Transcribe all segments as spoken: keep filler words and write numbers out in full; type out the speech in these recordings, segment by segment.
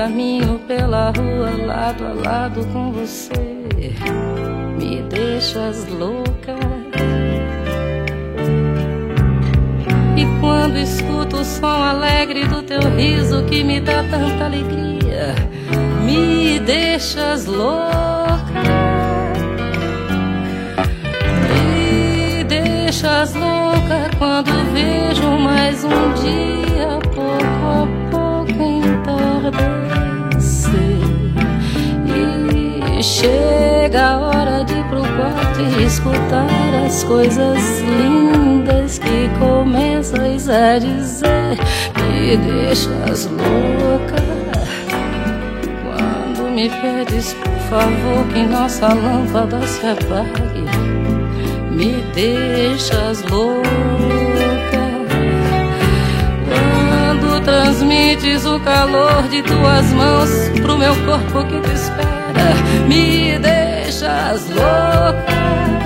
caminho pela rua lado a lado com você, me deixas louca. E quando escuto o som alegre do teu riso que me dá tanta alegria, me deixas louca. Me deixas louca quando vejo mais um dia pouco a pouco entardecer e chega a hora de ir pro quarto e escutar as coisas lindas que começas a dizer. Me deixas louca quando me pedes por favor que nossa lâmpada se apague. Me deixas louca quando transmites o calor de tuas mãos pro meu corpo que te espera. Me deixas louca.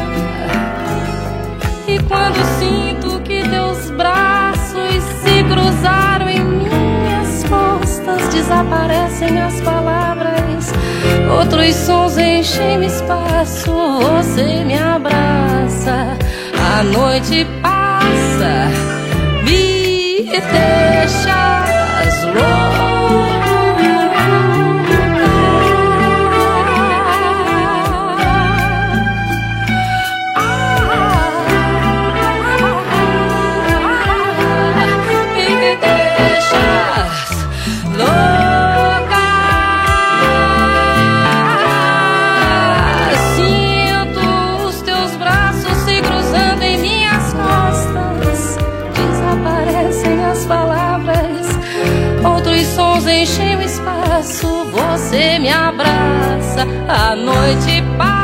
E quando sinto que teus braços se cruzaram em minhas costas, desaparecem as palavras, outros sons enchem o espaço. Você me abraça, a noite passa, me deixas louca. Enchem o espaço, você me abraça, a noite passa.